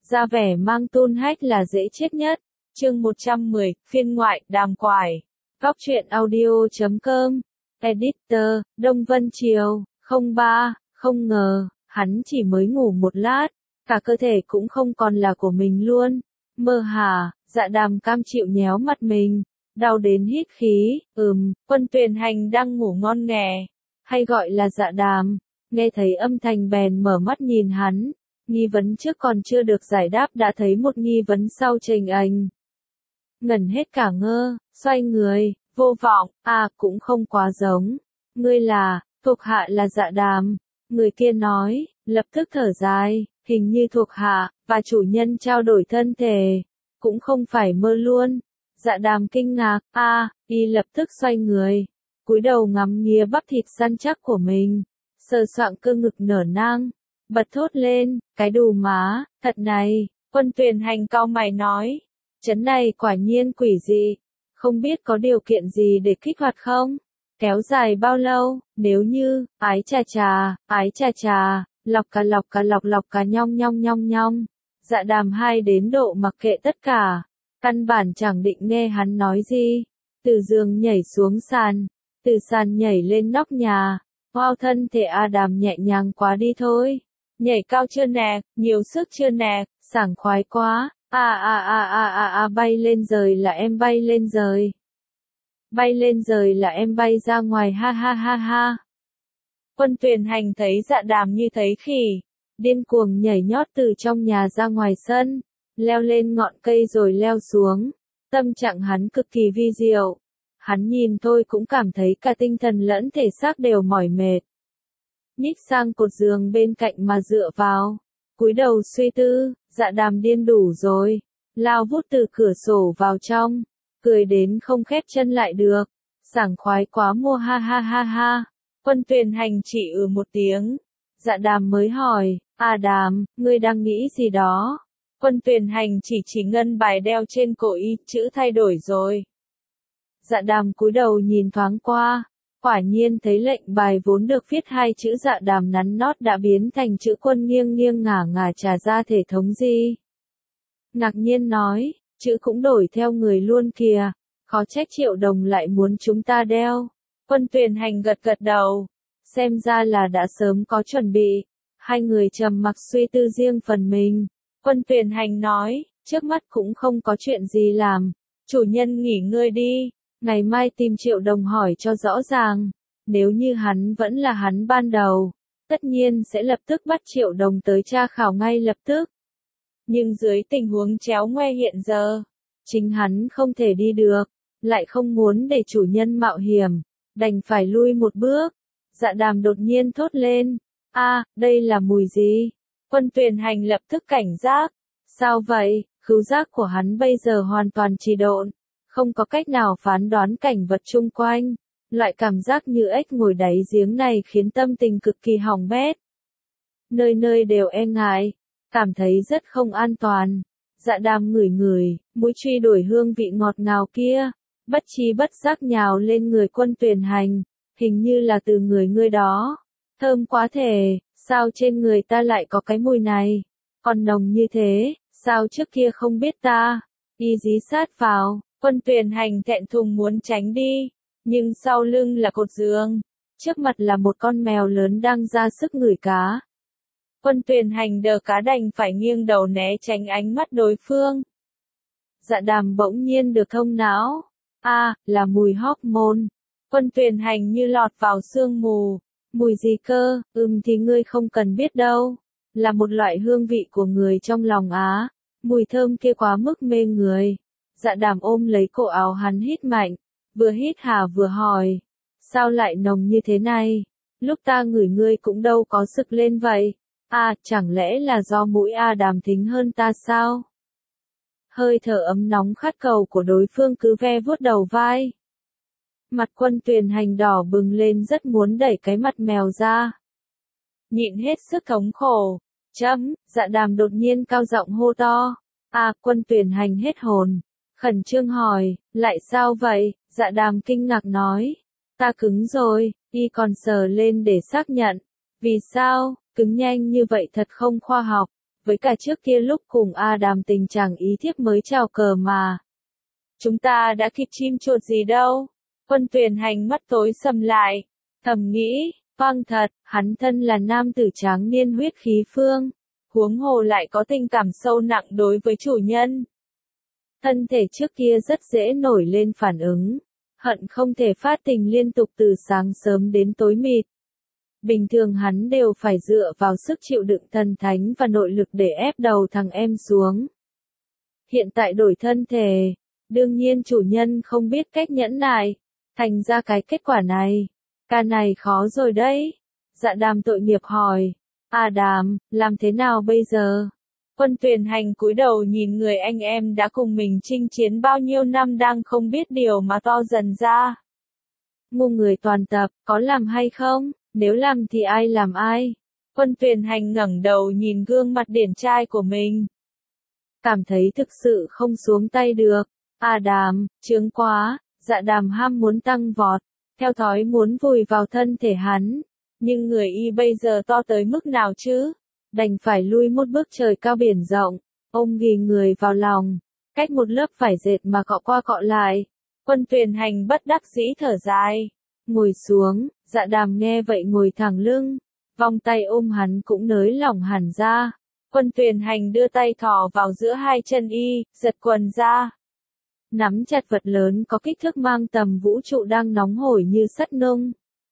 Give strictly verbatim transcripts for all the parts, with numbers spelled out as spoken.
ra vẻ mang tôn hách là dễ chết nhất. Chương một trăm mười, phiên ngoại, đàm quải. Góc truyện audio chấm com. Editor, Đông Vân Triều, không ba, không ngờ, hắn chỉ mới ngủ một lát, cả cơ thể cũng không còn là của mình luôn. Mơ hả, Dạ Đàm cam chịu nhéo mặt mình, đau đến hít khí, ừm, Quân Tuyền Hành đang ngủ ngon nghè, hay gọi là Dạ Đàm, nghe thấy âm thanh bèn mở mắt nhìn hắn, nghi vấn trước còn chưa được giải đáp đã thấy một nghi vấn sau trình ảnh. Ngẩn hết cả ngơ, xoay người, vô vọng, à cũng không quá giống, ngươi là, thuộc hạ là Dạ Đàm, người kia nói, lập tức thở dài, hình như thuộc hạ, và chủ nhân trao đổi thân thể, cũng không phải mơ luôn. Dạ Đàm kinh ngạc, a, à, y lập tức xoay người, cúi đầu ngắm nghía bắp thịt săn chắc của mình, sờ soạng cơ ngực nở nang, bật thốt lên, cái đù má, thật này. Quân Tuyền Hành cau mày nói, chấn này quả nhiên quỷ dị, không biết có điều kiện gì để kích hoạt không? Kéo dài bao lâu? Nếu như, ái chà chà, ái chà chà, lọc cà lọc cà lọc lọc cà nhong nhong nhong nhong. Dạ Đàm hai đến độ mặc kệ tất cả, căn bản chẳng định nghe hắn nói gì. Từ giường nhảy xuống sàn, từ sàn nhảy lên nóc nhà. Wow, thân thể A Đàm nhẹ nhàng quá đi thôi. Nhảy cao chưa nè, nhiều sức chưa nè, sảng khoái quá. À à à à à à bay lên rời là em bay lên rời. Bay lên rời là em bay ra ngoài ha ha ha ha. Quân Tuyền Hành thấy Dạ Đàm như thấy khỉ, điên cuồng nhảy nhót từ trong nhà ra ngoài sân, leo lên ngọn cây rồi leo xuống. Tâm trạng hắn cực kỳ vi diệu. Hắn nhìn thôi cũng cảm thấy cả tinh thần lẫn thể xác đều mỏi mệt. Nhích sang cột giường bên cạnh mà dựa vào, cúi đầu suy tư. Dạ Đàm điên đủ rồi, lao vút từ cửa sổ vào trong, cười đến không khép chân lại được, sảng khoái quá mua ha ha ha ha. Quân Tuyền Hành chỉ ừ một tiếng, Dạ Đàm mới hỏi, à Đàm, ngươi đang nghĩ gì đó? Quân Tuyền Hành chỉ chỉ ngân bài đeo trên cổ y, chữ thay đổi rồi. Dạ Đàm cúi đầu nhìn thoáng qua, quả nhiên thấy lệnh bài vốn được viết hai chữ Dạ Đàm nắn nót đã biến thành chữ Quân nghiêng nghiêng ngả ngả trả ra thể thống gì. Ngạc nhiên nói, chữ cũng đổi theo người luôn kìa, khó trách Triệu Đồng lại muốn chúng ta đeo. Quân Tuyền Hành gật gật đầu, xem ra là đã sớm có chuẩn bị. Hai người trầm mặc suy tư riêng phần mình. Quân Tuyền Hành nói, trước mắt cũng không có chuyện gì làm, chủ nhân nghỉ ngơi đi, ngày mai tìm Triệu Đồng hỏi cho rõ ràng. Nếu như hắn vẫn là hắn ban đầu, tất nhiên sẽ lập tức bắt Triệu Đồng tới tra khảo ngay lập tức. Nhưng dưới tình huống chéo ngoe hiện giờ, chính hắn không thể đi được, lại không muốn để chủ nhân mạo hiểm, đành phải lui một bước. Dạ Đàm đột nhiên thốt lên, a, đây là mùi gì? Quân Tuyền Hành lập tức cảnh giác, sao vậy? Khứu giác của hắn bây giờ hoàn toàn trì độn, không có cách nào phán đoán cảnh vật chung quanh, loại cảm giác như ếch ngồi đáy giếng này khiến tâm tình cực kỳ hỏng bét. Nơi nơi đều e ngại, cảm thấy rất không an toàn. Dạ Đàm ngửi ngửi, mũi truy đuổi hương vị ngọt ngào kia, bất chi bất giác nhào lên người Quân Tuyền Hành, hình như là từ người ngươi đó. Thơm quá thể, sao trên người ta lại có cái mùi này, còn nồng như thế, sao trước kia không biết ta. Y dí sát vào, Quân Tuyền Hành thẹn thùng muốn tránh đi, nhưng sau lưng là cột giường, trước mặt là một con mèo lớn đang ra sức ngửi cá. Quân Tuyền Hành đờ cá đành phải nghiêng đầu né tránh ánh mắt đối phương. Dạ Đàm bỗng nhiên được thông não, a, à, là mùi hormone. Quân Tuyền Hành như lọt vào sương mù. Mùi gì cơ? Ừm thì ngươi không cần biết đâu. Là một loại hương vị của người trong lòng á. Mùi thơm kia quá mức mê người. Dạ Đàm ôm lấy cổ áo hắn hít mạnh. Vừa hít hà vừa hỏi. Sao lại nồng như thế này? Lúc ta ngửi ngươi cũng đâu có sực lên vậy. À, chẳng lẽ là do mũi A Đàm thính hơn ta sao? Hơi thở ấm nóng khát cầu của đối phương cứ ve vuốt đầu vai. Mặt Quân Tuyền Hành đỏ bừng lên rất muốn đẩy cái mặt mèo ra. Nhịn hết sức thống khổ. Chấm, Dạ Đàm đột nhiên cao giọng hô to. À, Quân Tuyền Hành hết hồn. Khẩn trương hỏi, lại sao vậy? Dạ Đàm kinh ngạc nói. Ta cứng rồi, y còn sờ lên để xác nhận. Vì sao, cứng nhanh như vậy thật không khoa học. với cả trước kia lúc cùng Adam tình trạng ý thiếp mới chào cờ mà. Chúng ta đã kịp chim chuột gì đâu. Quân Tuyền Hành mắt tối sầm lại, thầm nghĩ, vâng thật, hắn thân là nam tử tráng niên huyết khí phương, huống hồ lại có tình cảm sâu nặng đối với chủ nhân. Thân thể trước kia rất dễ nổi lên phản ứng, hận không thể phát tình liên tục từ sáng sớm đến tối mịt. Bình thường hắn đều phải dựa vào sức chịu đựng thần thánh và nội lực để ép đầu thằng em xuống. Hiện tại đổi thân thể, đương nhiên chủ nhân không biết cách nhẫn nại, thành ra cái kết quả này. Ca này khó rồi đấy. Dạ Đàm tội nghiệp hỏi. À Đàm, làm thế nào bây giờ? Quân Tuyền Hành cúi đầu nhìn người anh em đã cùng mình chinh chiến bao nhiêu năm đang không biết điều mà to dần ra. Ngu người toàn tập, có làm hay không? Nếu làm thì ai làm ai? Quân Tuyền Hành ngẩng đầu nhìn gương mặt điển trai của mình. Cảm thấy thực sự không xuống tay được. À Đàm, chướng quá. Dạ Đàm ham muốn tăng vọt, theo thói muốn vùi vào thân thể hắn. Nhưng người y bây giờ to tới mức nào chứ? Đành phải lui một bước trời cao biển rộng, ôm ghì người vào lòng, cách một lớp vải dệt mà cọ qua cọ lại. Quân Tuyền Hành bất đắc dĩ thở dài, ngồi xuống. Dạ Đàm nghe vậy ngồi thẳng lưng, vòng tay ôm hắn cũng nới lỏng hẳn ra. Quân Tuyền Hành đưa tay thò vào giữa hai chân y, giật quần ra. Nắm chặt vật lớn có kích thước mang tầm vũ trụ đang nóng hổi như sắt nung.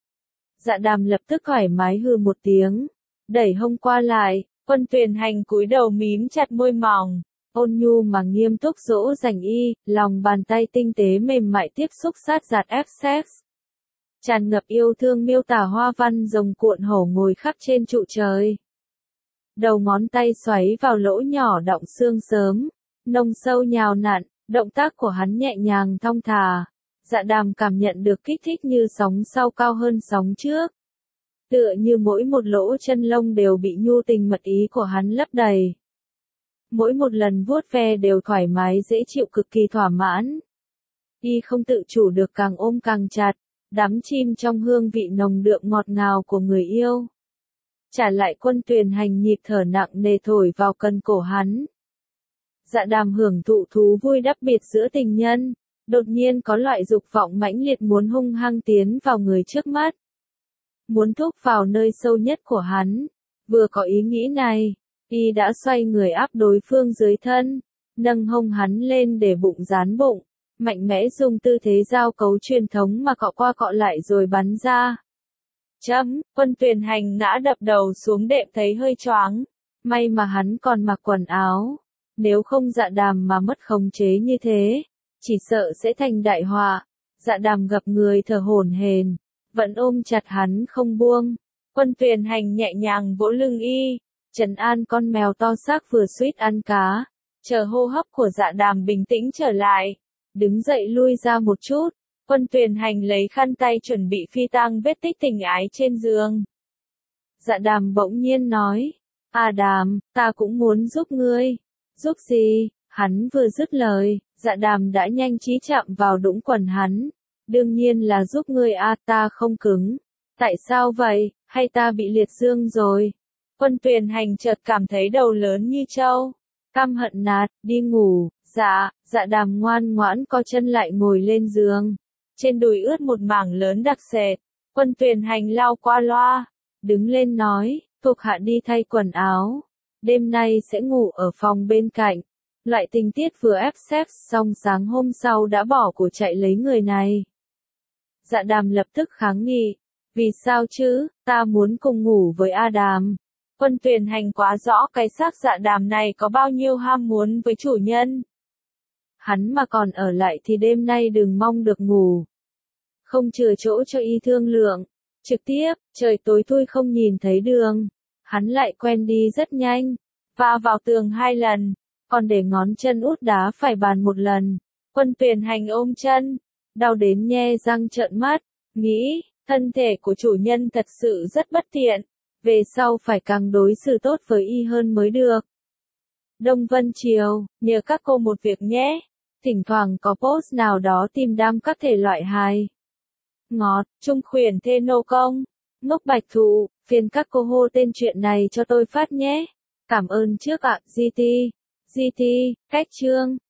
Dạ Đàm lập tức thoải mái hừ một tiếng, đẩy hông qua lại. Quân Tuyền Hành cúi đầu mím chặt môi mỏng, ôn nhu mà nghiêm túc dỗ dành y, lòng bàn tay tinh tế mềm mại tiếp xúc sát giạt ép sex. Tràn ngập yêu thương miêu tả hoa văn rồng cuộn hổ ngồi khắp trên trụ trời. Đầu ngón tay xoáy vào lỗ nhỏ đọng xương sớm, nông sâu nhào nặn, động tác của hắn nhẹ nhàng thong thả. Dạ Đàm cảm nhận được kích thích như sóng sau cao hơn sóng trước. Tựa như mỗi một lỗ chân lông đều bị nhu tình mật ý của hắn lấp đầy. Mỗi một lần vuốt ve đều thoải mái dễ chịu cực kỳ thỏa mãn. Y không tự chủ được càng ôm càng chặt, đắm chìm trong hương vị nồng đượm ngọt ngào của người yêu. Trả lại Quân Tuyền Hành nhịp thở nặng nề thổi vào cần cổ hắn. Dạ Đàm hưởng thụ thú vui đắp biệt giữa tình nhân, đột nhiên có loại dục vọng mãnh liệt muốn hung hăng tiến vào người trước mắt. Muốn thúc vào nơi sâu nhất của hắn. Vừa có ý nghĩ này, y đã xoay người áp đối phương dưới thân, nâng hông hắn lên để bụng dán bụng, mạnh mẽ dùng tư thế giao cấu truyền thống mà cọ qua cọ lại rồi bắn ra. Chấm, Quân Tuyền Hành ngã đập đầu xuống đệm thấy hơi choáng. May mà hắn còn mặc quần áo. Nếu không Dạ Đàm mà mất khống chế như thế, chỉ sợ sẽ thành đại họa. Dạ Đàm gặp người thở hổn hển, vẫn ôm chặt hắn không buông. Quân Tuyền Hành nhẹ nhàng vỗ lưng y, trấn an con mèo to xác vừa suýt ăn cá, chờ hô hấp của Dạ Đàm bình tĩnh trở lại, đứng dậy lui ra một chút. Quân Tuyền Hành lấy khăn tay chuẩn bị phi tang vết tích tình ái trên giường. Dạ Đàm bỗng nhiên nói, à Đàm, ta cũng muốn giúp ngươi. Giúp gì? Hắn vừa dứt lời, Dạ Đàm đã nhanh trí chạm vào đũng quần hắn. Đương nhiên là giúp ngươi a, ta không cứng. Tại sao vậy, hay ta bị liệt dương rồi? Quân Tuyền Hành chợt cảm thấy đầu lớn như trâu. Căm hận nạt, đi ngủ. Dạ, Dạ Đàm ngoan ngoãn co chân lại ngồi lên giường. Trên đùi ướt một mảng lớn đặc sệt. Quân Tuyền Hành lau qua loa, đứng lên nói, thuộc hạ đi thay quần áo. Đêm nay sẽ ngủ ở phòng bên cạnh. Loại tình tiết vừa ép xếp xong sáng hôm sau đã bỏ của chạy lấy người này. Dạ Đàm lập tức kháng nghị. Vì sao chứ, ta muốn cùng ngủ với A Đàm. Quân Tuyền Hành quá rõ cái xác Dạ Đàm này có bao nhiêu ham muốn với chủ nhân. Hắn mà còn ở lại thì đêm nay đừng mong được ngủ. Không chừa chỗ cho y thương lượng. Trực tiếp, trời tối thui không nhìn thấy đường. Hắn lại quen đi rất nhanh. Va vào tường hai lần. Còn để ngón chân út đá phải bàn một lần. Quân Tuyền Hành ôm chân. Đau đến nhe răng trợn mắt. Nghĩ, thân thể của chủ nhân thật sự rất bất tiện. Về sau phải càng đối xử tốt với y hơn mới được. Đông Vân Triều, nhờ các cô một việc nhé. Thỉnh thoảng có post nào đó tìm đam các thể loại hài. Ngọt, trung khuyển thê nô công. Ngốc Bạch Thụ, phiền các cô hô tên chuyện này cho tôi phát nhé. Cảm ơn trước ạ, giê tê. giê tê, cách chương.